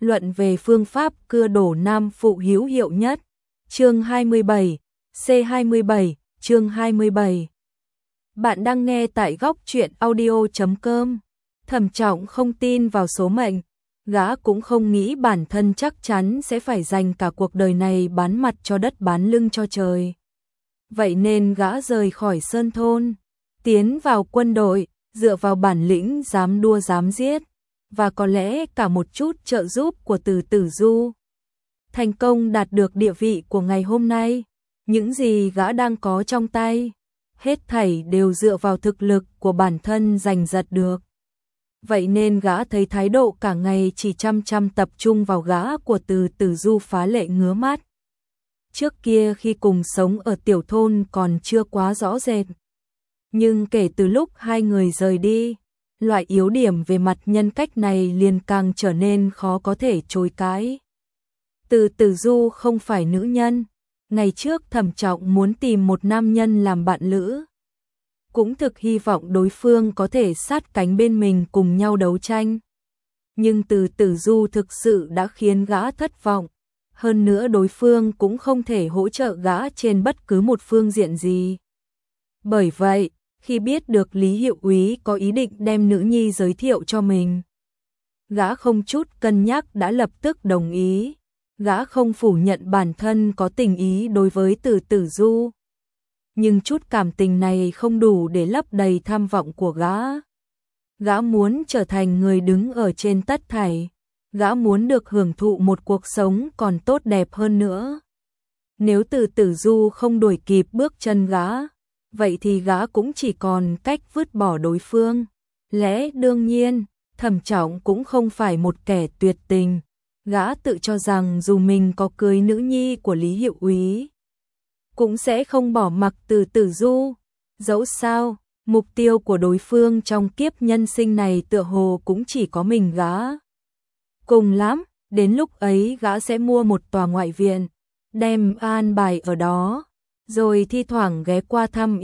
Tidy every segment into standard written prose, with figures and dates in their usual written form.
luận về phương pháp cưa đổ nam phụ hữu hiệu nhất. Chương 27, C27, chương 27. Bạn đang nghe tại góc truyện audio.com. Thẩm Trọng không tin vào số mệnh, gã cũng không nghĩ bản thân chắc chắn sẽ phải dành cả cuộc đời này bán mặt cho đất bán lưng cho trời. Vậy nên gã rời khỏi sơn thôn, tiến vào quân đội, dựa vào bản lĩnh dám đua dám giết, và có lẽ cả một chút trợ giúp của Từ Tử Du. Thành công đạt được địa vị của ngày hôm nay, những gì gã đang có trong tay, hết thảy đều dựa vào thực lực của bản thân giành giật được. Vậy nên gã thấy thái độ cả ngày chỉ chăm tập trung vào gã của Từ Tử Du phá lệ ngứa mắt. Trước kia khi cùng sống ở tiểu thôn còn chưa quá rõ rệt. Nhưng kể từ lúc hai người rời đi, loại yếu điểm về mặt nhân cách này liền càng trở nên khó có thể chối cãi. Từ Tử Du không phải nữ nhân. Ngày trước Thẩm Trọng muốn tìm một nam nhân làm bạn lữ, cũng thực hy vọng đối phương có thể sát cánh bên mình cùng nhau đấu tranh. Nhưng Từ Tử Du thực sự đã khiến gã thất vọng. Hơn nữa đối phương cũng không thể hỗ trợ gã trên bất cứ một phương diện gì. Bởi vậy, khi biết được Lý Hiệu Úy có ý định đem nữ nhi giới thiệu cho mình, gã không chút cân nhắc đã lập tức đồng ý. Gã không phủ nhận bản thân có tình ý đối với Từ Tử Du. Nhưng chút cảm tình này không đủ để lấp đầy tham vọng của gã. Gã muốn trở thành người đứng ở trên tất thảy. Gã muốn được hưởng thụ một cuộc sống còn tốt đẹp hơn nữa. Nếu Từ Tử Du không đuổi kịp bước chân gã, vậy thì gã cũng chỉ còn cách vứt bỏ đối phương. Lẽ đương nhiên, Thẩm Trọng cũng không phải một kẻ tuyệt tình. Gã tự cho rằng dù mình có cưới nữ nhi của Lý Hiệu Úy, cũng sẽ không bỏ mặc Từ Tử Du. Dẫu sao, mục tiêu của đối phương trong kiếp nhân sinh này tựa hồ cũng chỉ có mình gã. Cùng lắm, đến lúc ấy gã sẽ mua một tòa ngoại viện, đem an bài ở đó, rồi thi thoảng ghé qua thăm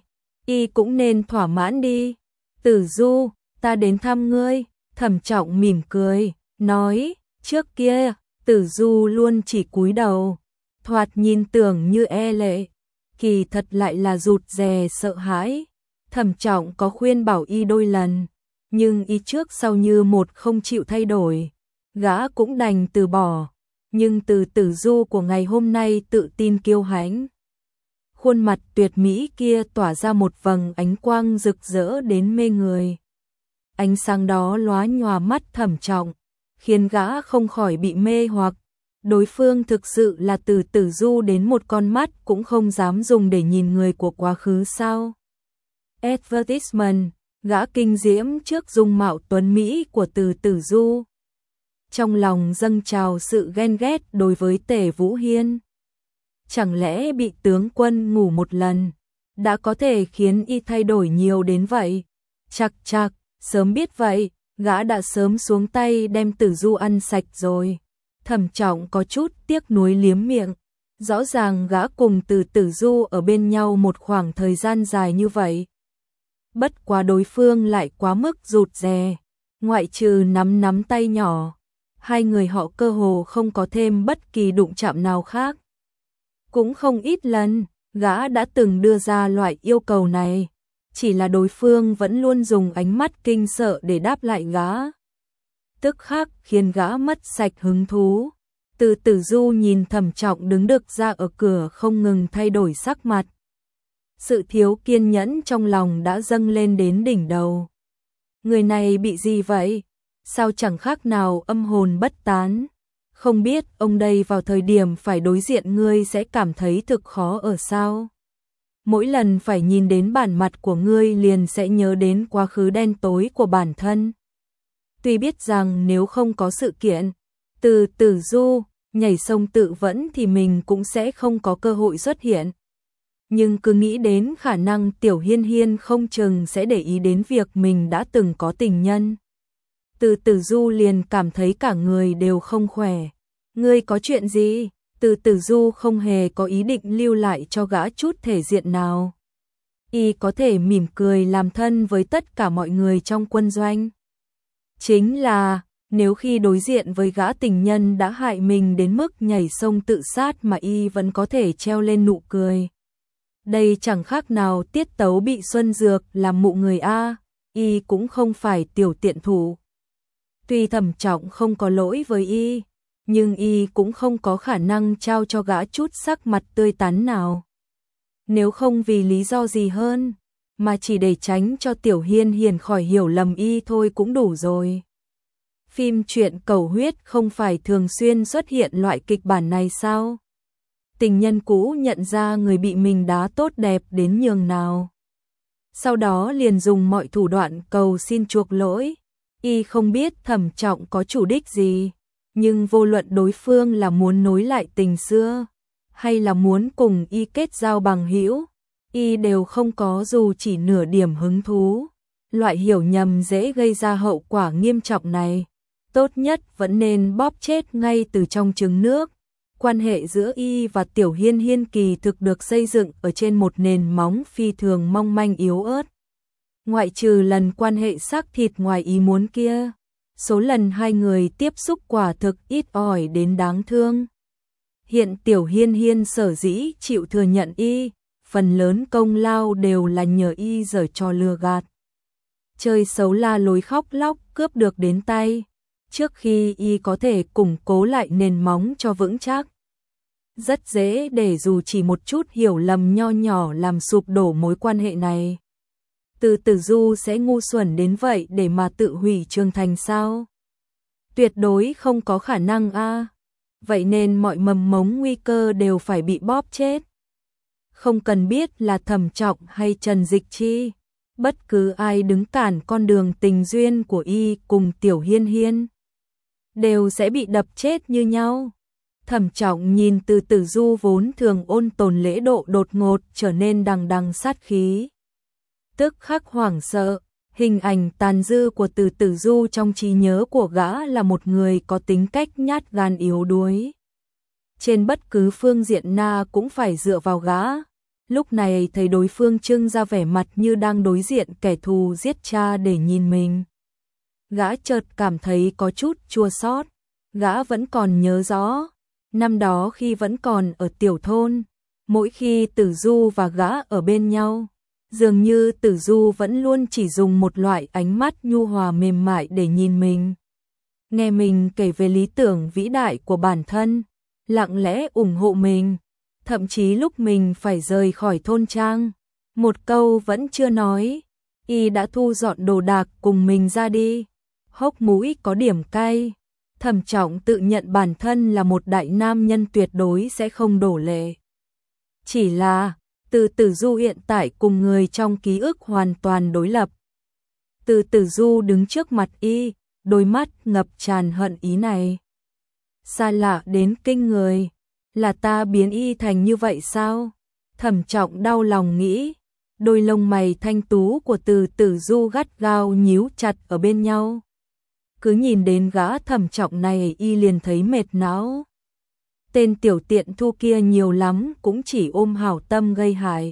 y cũng nên thỏa mãn đi. Tử Du, ta đến thăm ngươi. Thẩm Trọng mỉm cười, nói. Trước kia, Tử Du luôn chỉ cúi đầu, thoạt nhìn tưởng như e lệ, kỳ thật lại là rụt rè sợ hãi. Thẩm Trọng có khuyên bảo y đôi lần, nhưng y trước sau như một không chịu thay đổi, gã cũng đành từ bỏ. Nhưng Từ Tử Du của ngày hôm nay tự tin kiêu hãnh. Khuôn mặt tuyệt mỹ kia tỏa ra một vầng ánh quang rực rỡ đến mê người. Ánh sáng đó lóa nhòa mắt Thẩm Trọng, khiến gã không khỏi bị mê hoặc. Đối phương thực sự là Từ Tử Du đến một con mắt cũng không dám dùng để nhìn người của quá khứ sao? Advertisement, gã kinh diễm trước dung mạo tuấn mỹ của Từ Tử Du. Trong lòng dâng trào sự ghen ghét đối với Tề Vũ Hiên. Chẳng lẽ bị tướng quân ngủ một lần đã có thể khiến y thay đổi nhiều đến vậy? Chắc, sớm biết vậy, gã đã sớm xuống tay đem Tử Du ăn sạch rồi. Thẩm Trọng có chút tiếc nuối liếm miệng. Rõ ràng gã cùng Từ Tử Du ở bên nhau một khoảng thời gian dài như vậy. Bất quá đối phương lại quá mức rụt rè. Ngoại trừ nắm tay nhỏ, hai người họ cơ hồ không có thêm bất kỳ đụng chạm nào khác. Cũng không ít lần, gã đã từng đưa ra loại yêu cầu này. Chỉ là đối phương vẫn luôn dùng ánh mắt kinh sợ để đáp lại gã. Tức khắc khiến gã mất sạch hứng thú. Từ Tử Du nhìn Thẩm Trọng đứng đực ra ở cửa không ngừng thay đổi sắc mặt. Sự thiếu kiên nhẫn trong lòng đã dâng lên đến đỉnh đầu. Người này bị gì vậy? Sao chẳng khác nào âm hồn bất tán? Không biết ông đây vào thời điểm phải đối diện ngươi sẽ cảm thấy thực khó ở sao? Mỗi lần phải nhìn đến bản mặt của ngươi liền sẽ nhớ đến quá khứ đen tối của bản thân. Tuy biết rằng nếu không có sự kiện Từ Tử Du nhảy sông tự vẫn thì mình cũng sẽ không có cơ hội xuất hiện. Nhưng cứ nghĩ đến khả năng Tiểu Hiên Hiên không chừng sẽ để ý đến việc mình đã từng có tình nhân. Từ Tử Du liền cảm thấy cả người đều không khỏe. Ngươi có chuyện gì? Từ Tử Du không hề có ý định lưu lại cho gã chút thể diện nào. Y có thể mỉm cười làm thân với tất cả mọi người trong quân doanh. Chính là, Nếu khi đối diện với gã tình nhân đã hại mình đến mức nhảy sông tự sát mà y vẫn có thể treo lên nụ cười. Đây chẳng khác nào tiết tấu bị Xuân Dược làm mụ người a, y cũng không phải tiểu tiện thủ. Tuy Thẩm Trọng không có lỗi với y, nhưng y cũng không có khả năng trao cho gã chút sắc mặt tươi tắn nào. Nếu không vì lý do gì hơn, mà chỉ để tránh cho Tiểu Hiên Hiền khỏi hiểu lầm y thôi cũng đủ rồi. Phim truyện cầu huyết không phải thường xuyên xuất hiện loại kịch bản này sao? Tình nhân cũ nhận ra người bị mình đá tốt đẹp đến nhường nào. Sau đó liền dùng mọi thủ đoạn cầu xin chuộc lỗi. Y không biết Thẩm Trọng có chủ đích gì, nhưng vô luận đối phương là muốn nối lại tình xưa, hay là muốn cùng y kết giao bằng hữu, y đều không có dù chỉ nửa điểm hứng thú. Loại hiểu nhầm dễ gây ra hậu quả nghiêm trọng này, tốt nhất vẫn nên bóp chết ngay từ trong trứng nước. Quan hệ giữa y và Tiểu Hiên Hiên kỳ thực được xây dựng ở trên một nền móng phi thường mong manh yếu ớt. Ngoại trừ lần quan hệ xác thịt ngoài ý muốn kia, số lần hai người tiếp xúc quả thực ít ỏi đến đáng thương. Hiện Tiểu Hiên Hiên sở dĩ chịu thừa nhận y, phần lớn công lao đều là nhờ y giở trò lừa gạt. Chơi xấu la lối khóc lóc cướp được đến tay, trước khi y có thể củng cố lại nền móng cho vững chắc. Rất dễ để dù chỉ một chút hiểu lầm nho nhỏ làm sụp đổ mối quan hệ này. Từ Tử Du sẽ ngu xuẩn đến vậy để mà tự hủy Trường Thành sao? Tuyệt đối không có khả năng a. Vậy nên mọi mầm mống nguy cơ đều phải bị bóp chết. Không cần biết là Thẩm Trọng hay Trần Dịch Chi, bất cứ ai đứng cản con đường tình duyên của y cùng Tiểu Hiên Hiên đều sẽ bị đập chết như nhau. Thẩm Trọng nhìn Từ Tử Du vốn thường ôn tồn lễ độ đột ngột trở nên đằng đằng sát khí. Tức khắc hoảng sợ, hình ảnh tàn dư của Từ Tử Du trong trí nhớ của gã là một người có tính cách nhát gan yếu đuối. Trên bất cứ phương diện na cũng phải dựa vào gã. Lúc này thấy đối phương trưng ra vẻ mặt như đang đối diện kẻ thù giết cha để nhìn mình. Gã chợt cảm thấy có chút chua xót. Gã vẫn còn nhớ rõ, năm đó khi vẫn còn ở tiểu thôn, mỗi khi Tử Du và gã ở bên nhau, dường như Tử Du vẫn luôn chỉ dùng một loại ánh mắt nhu hòa mềm mại để nhìn mình. Nghe mình kể về lý tưởng vĩ đại của bản thân, lặng lẽ ủng hộ mình, thậm chí lúc mình phải rời khỏi thôn trang, một câu vẫn chưa nói, y đã thu dọn đồ đạc cùng mình ra đi. Hốc mũi có điểm cay, Thẩm Trọng tự nhận bản thân là một đại nam nhân tuyệt đối sẽ không đổ lệ. Chỉ là, Từ Tử Du hiện tại cùng người trong ký ức hoàn toàn đối lập. Từ Tử Du đứng trước mặt y, đôi mắt ngập tràn hận ý này. Xa lạ đến kinh người, là ta biến y thành như vậy sao? Thẩm Trọng đau lòng nghĩ, đôi lông mày thanh tú của Từ Tử Du gắt gao nhíu chặt ở bên nhau. Cứ nhìn đến gã Thẩm Trọng này y liền thấy mệt não. Tên tiểu tiện thu kia nhiều lắm cũng chỉ ôm hảo tâm gây hại.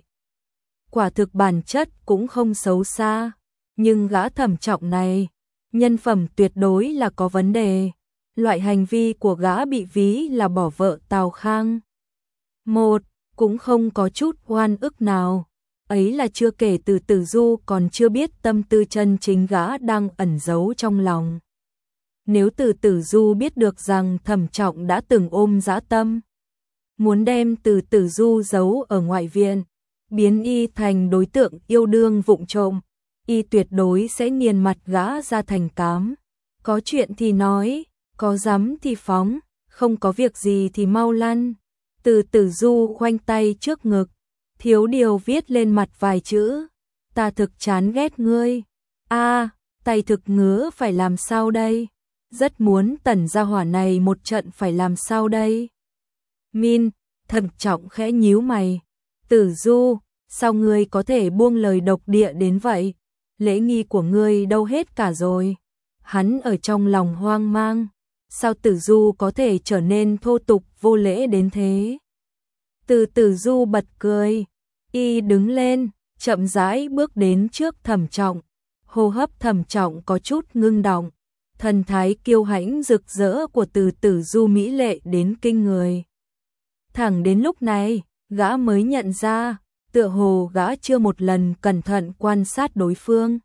Quả thực bản chất cũng không xấu xa, nhưng gã Thẩm Trọng này, nhân phẩm tuyệt đối là có vấn đề. Loại hành vi của gã bị ví là bỏ vợ Tào Khang. Một, cũng không có chút oan ức nào. Ấy là chưa kể Từ Tử Du còn chưa biết tâm tư chân chính gã đang ẩn giấu trong lòng. Nếu Từ Tử Du biết được rằng Thẩm Trọng đã từng ôm dã tâm, muốn đem Từ Tử Du giấu ở ngoại viện, biến y thành đối tượng yêu đương vụng trộm, y tuyệt đối sẽ nghiền mặt gã ra thành cám. Có chuyện thì nói, có dám thì phóng, không có việc gì thì mau lăn. Từ Tử Du khoanh tay trước ngực, thiếu điều viết lên mặt vài chữ, ta thực chán ghét ngươi. A, tay thực ngứa phải làm sao đây? Rất muốn Tần gia hỏa này một trận phải làm sao đây? Min, Thẩm Trọng khẽ nhíu mày. Tử Du, sao ngươi có thể buông lời độc địa đến vậy? Lễ nghi của ngươi đâu hết cả rồi? Hắn ở trong lòng hoang mang. Sao Tử Du có thể trở nên thô tục vô lễ đến thế? Từ Tử Du bật cười, y đứng lên, chậm rãi bước đến trước Thẩm Trọng. Hô hấp Thẩm Trọng có chút ngưng đọng, thần thái kiêu hãnh rực rỡ của Từ Tử Du mỹ lệ đến kinh người. Thẳng đến lúc này, gã mới nhận ra, tựa hồ gã chưa một lần cẩn thận quan sát đối phương.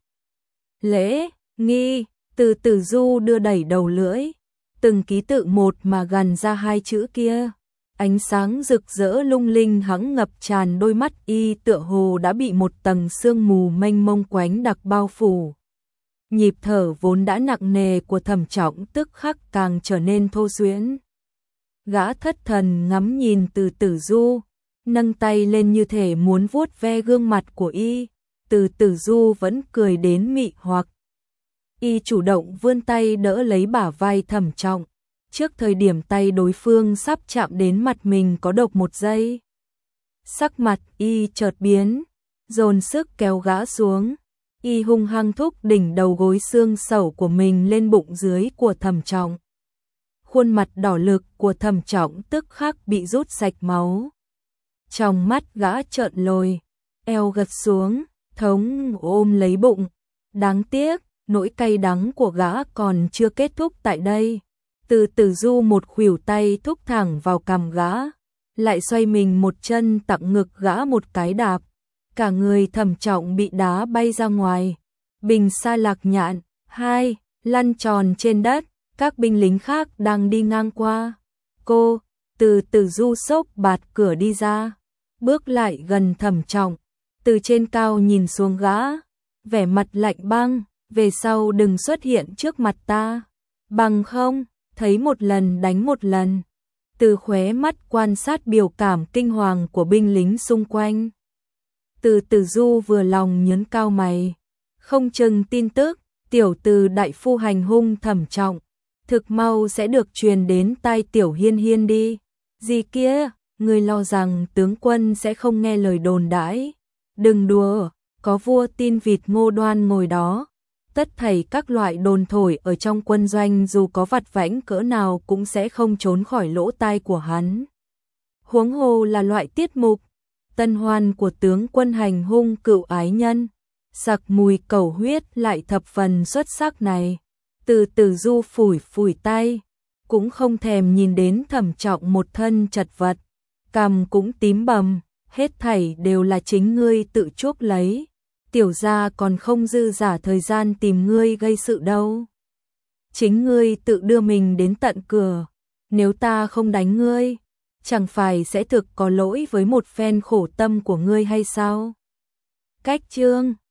Lễ, nghi, Từ Tử Du đưa đẩy đầu lưỡi, từng ký tự một mà gằn ra hai chữ kia. Ánh sáng rực rỡ lung linh hắng ngập tràn đôi mắt y, tựa hồ đã bị một tầng sương mù mênh mông quánh đặc bao phủ. Nhịp thở vốn đã nặng nề của Thẩm Trọng tức khắc càng trở nên thô duyễn. Gã thất thần ngắm nhìn Từ Tử Du, nâng tay lên như thể muốn vuốt ve gương mặt của y. Từ Tử Du vẫn cười đến mị hoặc. Y chủ động vươn tay đỡ lấy bả vai Thẩm Trọng. Trước thời điểm tay đối phương sắp chạm đến mặt mình có độc một giây. Sắc mặt y chợt biến, dồn sức kéo gã xuống. Y hung hăng thúc đỉnh đầu gối xương sẩu của mình lên bụng dưới của Thẩm Trọng. Khuôn mặt đỏ lực của Thẩm Trọng tức khắc bị rút sạch máu. Trong mắt gã trợn lồi, eo gật xuống, thống ôm lấy bụng. Đáng tiếc, nỗi cay đắng của gã còn chưa kết thúc tại đây. Từ Tử Du một khuỷu tay thúc thẳng vào cằm gã, lại xoay mình một chân tặng ngực gã một cái đạp. Cả người Thẩm Trọng bị đá bay ra ngoài. Bình Sa Lạc Nhạn, hai, lăn tròn trên đất, các binh lính khác đang đi ngang qua. Cô, Từ Tử Du sốc bạt cửa đi ra, bước lại gần Thẩm Trọng, từ trên cao nhìn xuống gã, vẻ mặt lạnh băng, về sau đừng xuất hiện trước mặt ta, bằng không, thấy một lần đánh một lần. Từ khóe mắt quan sát biểu cảm kinh hoàng của binh lính xung quanh. Từ Tử Du vừa lòng nhớn cao mày, không chừng tin tức tiểu Từ đại phu hành hung Thẩm Trọng thực mau sẽ được truyền đến tai Tiểu Hiên Hiên đi. Gì kia, người lo rằng tướng quân sẽ không nghe lời đồn đãi. Đừng đùa, có vua tin vịt Ngô Đoan ngồi đó. Tất thảy các loại đồn thổi ở trong quân doanh dù có vặt vãnh cỡ nào cũng sẽ không trốn khỏi lỗ tai của hắn. Huống hồ là loại tiết mục tân hoan của tướng quân hành hung cựu ái nhân, sặc mùi cẩu huyết lại thập phần xuất sắc này. Từ Tử Du phủi phủi tay, cũng không thèm nhìn đến Thẩm Trọng một thân chật vật, cằm cũng tím bầm, hết thảy đều là chính ngươi tự chuốc lấy. Tiểu gia còn không dư giả thời gian tìm ngươi gây sự đâu. Chính ngươi tự đưa mình đến tận cửa, nếu ta không đánh ngươi, chẳng phải sẽ thực có lỗi với một phen khổ tâm của ngươi hay sao? Cách chương